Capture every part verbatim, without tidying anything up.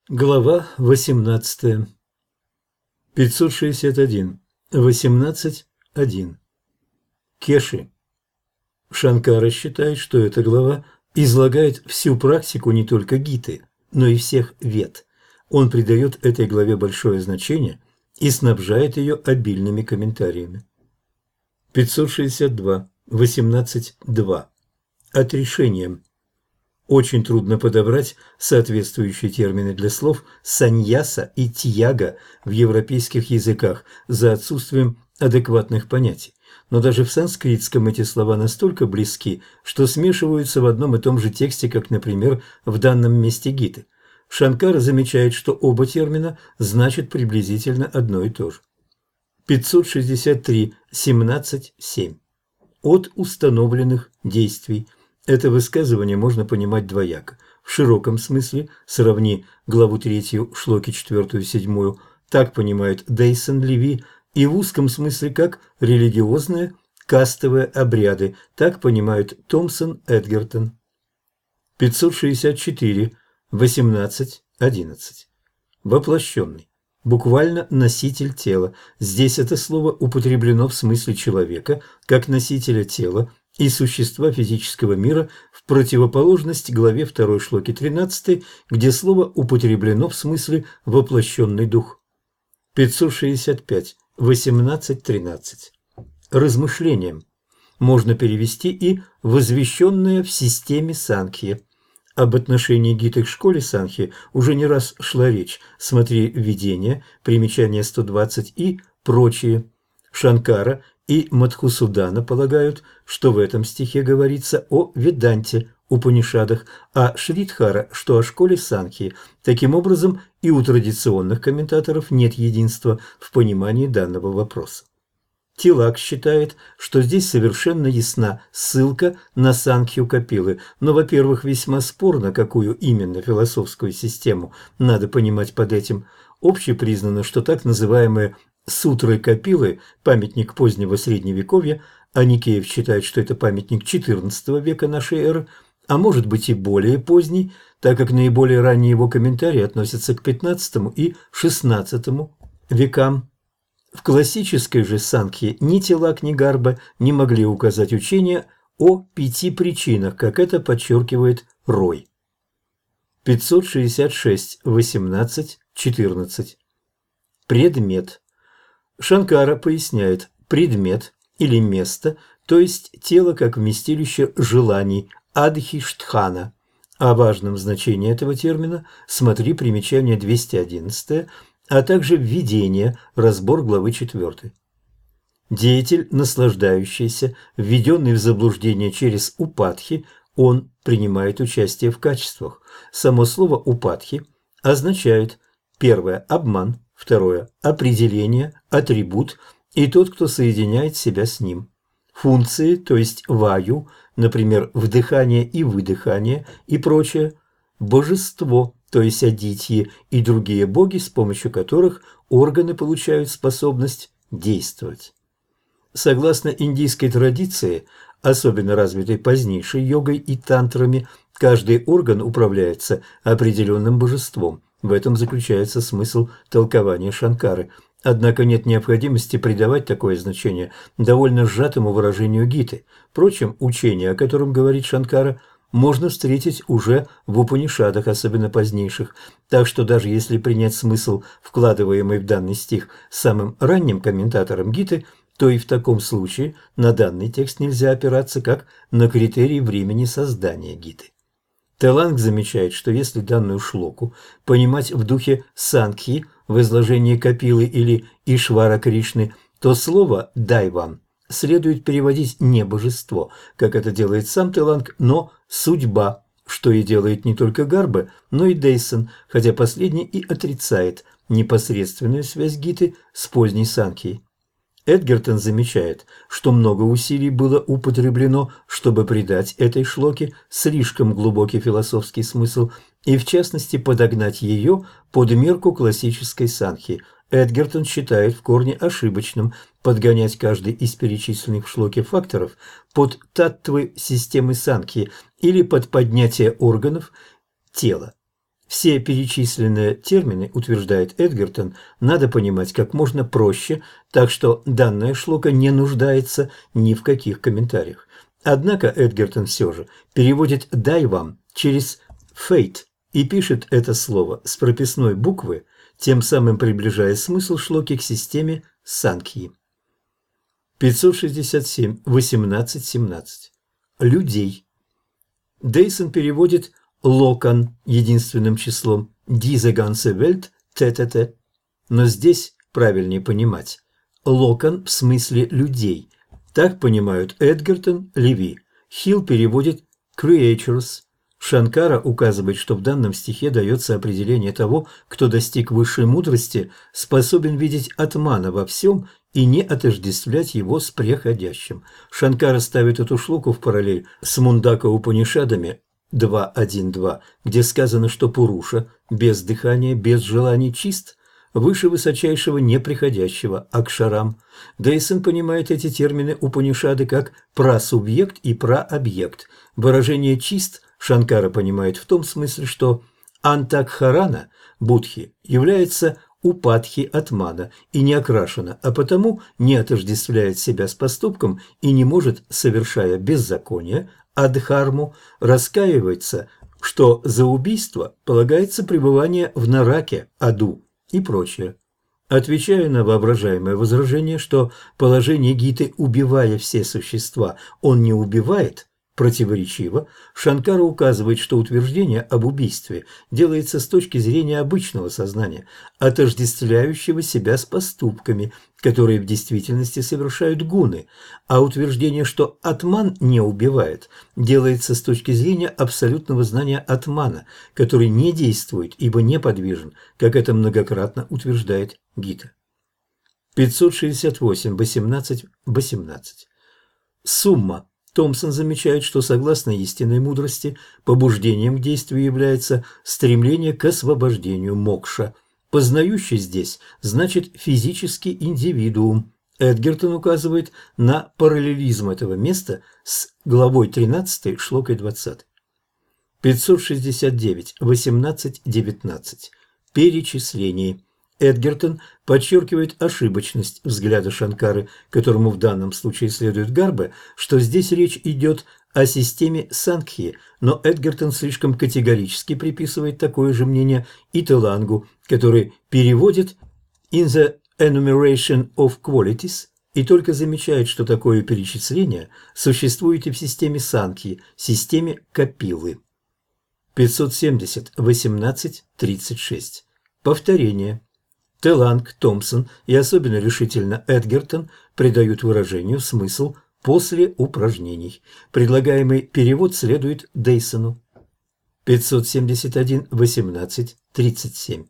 Глава восемнадцатая. пятьсот шестьдесят один. восемнадцать один. Кеши. Шанкара считает, что эта глава излагает всю практику не только гиты, но и всех вед. Он придает этой главе большое значение и снабжает ее обильными комментариями. пятьсот шестьдесят два. восемнадцать два. Отрешением. Очень трудно подобрать соответствующие термины для слов «саньяса» и «тьяга» в европейских языках за отсутствием адекватных понятий. Но даже в санскритском эти слова настолько близки, что смешиваются в одном и том же тексте, как, например, в данном месте Гиты. Шанкара замечает, что оба термина значат приблизительно одно и то же. пятьсот шестьдесят три. семнадцать семь. От установленных действий. Это высказывание можно понимать двояко. В широком смысле, сравни главу третью, шлоки четвертую, седьмую, так понимают Дейсон Леви, и в узком смысле как религиозные кастовые обряды, так понимают Томпсон Эдгертон. пятьсот шестьдесят четыре. восемнадцать одиннадцать. Воплощенный. Буквально носитель тела. Здесь это слово употреблено в смысле человека, как носителя тела и существа физического мира, в противоположность главе второй шлоки тринадцатой, где слово употреблено в смысле воплощенный дух. пятьсот шестьдесят пять. восемнадцать тринадцать. Размышлением. Можно перевести и «возвещенное в системе Санkhya». Об отношении гиты к школе Санхи уже не раз шла речь. Смотри «Введение», примечание сто двадцать и прочие. Шанкара и Мадхусудана полагают, что в этом стихе говорится о Веданте, Упанишадах, а Шридхара, что о школе Санхи. Таким образом, и у традиционных комментаторов нет единства в понимании данного вопроса. Тилак считает, что здесь совершенно ясна ссылка на Санхью Капилы, но, во-первых, весьма спорно, какую именно философскую систему надо понимать под этим. Общепризнано, что так называемые сутры Капилы – памятник позднего Средневековья, а Никеев считает, что это памятник четырнадцатого века нашей эры, а может быть и более поздний, так как наиболее ранние его комментарии относятся к пятнадцатому и шестнадцатому векам. В классической же Санхье ни Тилак, ни Гарба не могли указать учение о пяти причинах, как это подчеркивает Рой. пятьсот шестьдесят шесть. восемнадцать четырнадцать. Предмет. Шанкара поясняет, предмет или место, то есть тело как вместилище желаний, адхиштхана. О важном значении этого термина смотри примечание двести одиннадцать, а также введение, разбор главы четвёртой. Деятель, наслаждающийся, введенный в заблуждение через упадхи, он принимает участие в качествах. Само слово упадхи означает первое – обман, второе – определение, атрибут и тот, кто соединяет себя с ним. Функции, то есть ваю, например, вдыхание и выдыхание и прочее. Божество, то есть адитьи и другие боги, с помощью которых органы получают способность действовать. Согласно индийской традиции, особенно развитой позднейшей йогой и тантрами, каждый орган управляется определенным божеством. В этом заключается смысл толкования Шанкары. Однако нет необходимости придавать такое значение довольно сжатому выражению Гиты. Впрочем, учение, о котором говорит Шанкара, можно встретить уже в Упанишадах, особенно позднейших, так что даже если принять смысл, вкладываемый в данный стих самым ранним комментатором Гиты, то и в таком случае на данный текст нельзя опираться как на критерий времени создания Гиты. Теланг замечает, что если данную шлоку понимать в духе Санхьи, в изложении Капилы или Ишвара Кришны, то слово «дайван» следует переводить не божество, как это делает сам Теланг, но судьба, что и делает не только Гарба, но и Дейсон, хотя последний и отрицает непосредственную связь Гиты с поздней Санхьей. Эдгертон замечает, что много усилий было употреблено, чтобы придать этой шлоке слишком глубокий философский смысл и, в частности, подогнать ее под мерку классической Санхьи. Эдгертон считает в корне ошибочным подгонять каждый из перечисленных в шлоке факторов под таттвы системы Санхьи или под поднятие органов тела. Все перечисленные термины, утверждает Эдгертон, надо понимать как можно проще, так что данная шлока не нуждается ни в каких комментариях. Однако Эдгертон все же переводит «дайвам» через «фейт» и пишет это слово с прописной буквы, тем самым приближая смысл шлоки к системе Санкхьи. пятьсот шестьдесят семь. восемнадцать семнадцать. Людей. Дейсон переводит «локон» единственным числом, «diese ganze Welt» т.т.т. Но здесь правильнее понимать «локон» в смысле «людей». Так понимают Эдгертон, Леви. Хилл переводит «creatures». Шанкара указывает, что в данном стихе дается определение того, кто достиг высшей мудрости, способен видеть атмана во всем и не отождествлять его с преходящим. Шанкара ставит эту шлоку в параллель с Мундака Упанишадами два один два, где сказано, что Пуруша без дыхания, без желаний чист, выше высочайшего неприходящего Акшарам. Дейсон понимает эти термины Упанишады как прасубъект и праобъект. Выражение «чист» Шанкара понимает в том смысле, что Антакхарана Будхи является упадхи атмана и не окрашена, а потому не отождествляет себя с поступком и не может, совершая беззаконие, адхарму, раскаивается, что за убийство полагается пребывание в нараке, аду и прочее. Отвечая на воображаемое возражение, что положение Гиты, убивая все существа, он не убивает, противоречиво, Шанкара указывает, что утверждение об убийстве делается с точки зрения обычного сознания, отождествляющего себя с поступками, которые в действительности совершают гуны, а утверждение, что атман не убивает, делается с точки зрения абсолютного знания атмана, который не действует, ибо неподвижен, как это многократно утверждает Гита. пятьсот шестьдесят восемь. восемнадцать восемнадцать. Сумма. Томпсон замечает, что согласно истинной мудрости, побуждением к действию является стремление к освобождению мокша. Познающий здесь значит физический индивидуум. Эдгертон указывает на параллелизм этого места с главой тринадцатой, шлокой двадцатой. пятьсот шестьдесят девять. восемнадцать девятнадцать. Перечисление. Эдгертон подчеркивает ошибочность взгляда Шанкары, которому в данном случае следует Гарбе, что здесь речь идет о системе Санкхьи, но Эдгертон слишком категорически приписывает такое же мнение и Телангу, который переводит «in the enumeration of qualities» и только замечает, что такое перечисление существует и в системе Санкхьи, системе Капилы. пятьсот семьдесят. восемнадцать тридцать шесть. Повторение. Теланг, Томпсон и особенно решительно Эдгертон придают выражению смысл после упражнений. Предлагаемый перевод следует Дейсону. пятьсот семьдесят один. восемнадцать тридцать семь.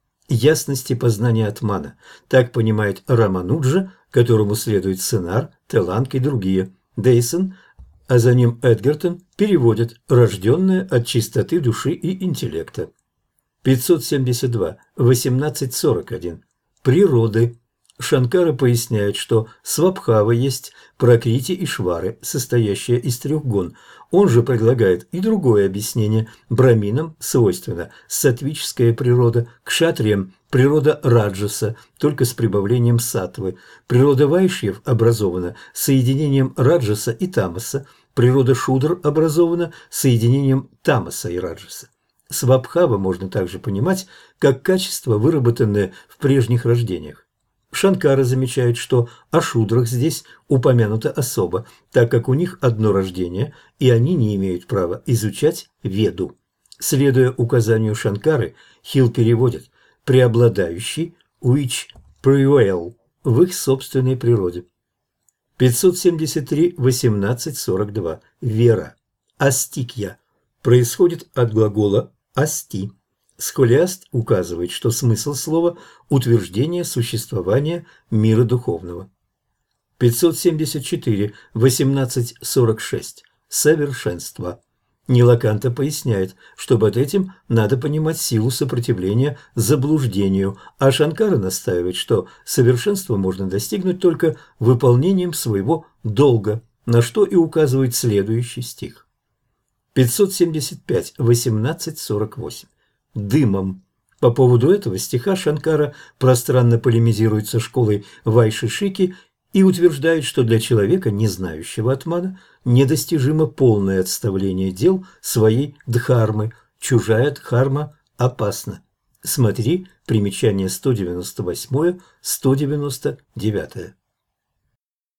Ясности познания атмана. Так понимает Рамануджа, которому следует Сенар, Теланг и другие. Дейсон, а за ним Эдгертон, переводят «рожденное от чистоты души и интеллекта». пятьсот семьдесят два. восемнадцать сорок один. Природы. Шанкара поясняет, что свабхава есть пракрити и швары, состоящая из трех гун. Он же предлагает и другое объяснение. Браминам свойственна саттвическая природа, кшатриям – природа раджаса, только с прибавлением саттвы. Природа вайшьев образована соединением раджаса и тамаса. Природа шудр образована соединением тамаса и раджаса. Свабхава можно также понимать как качество, выработанное в прежних рождениях. Шанкара замечает, что о шудрах здесь упомянуто особо, так как у них одно рождение, и они не имеют права изучать Веду. Следуя указанию Шанкары, Хилл переводит «преобладающий» which prevail в их собственной природе. пятьсот семьдесят три. восемнадцать сорок два. Вера. Астикья происходит от глагола «асти». Схолиаст указывает, что смысл слова – утверждение существования мира духовного. пятьсот семьдесят четыре. восемнадцать сорок шесть. Совершенство. Нилаканта поясняет, что под этим надо понимать силу сопротивления заблуждению, а Шанкара настаивает, что совершенство можно достигнуть только выполнением своего долга, на что и указывает следующий стих. пятьсот семьдесят пять. восемнадцать сорок восемь. дымом. По поводу этого стиха Шанкара пространно полемизирует со школой Вайшешики и утверждает, что для человека, не знающего атмана, недостижимо полное отставление дел своей дхармы. Чужая дхарма опасна. Смотри примечание сто девяносто восемь, сто девяносто девять.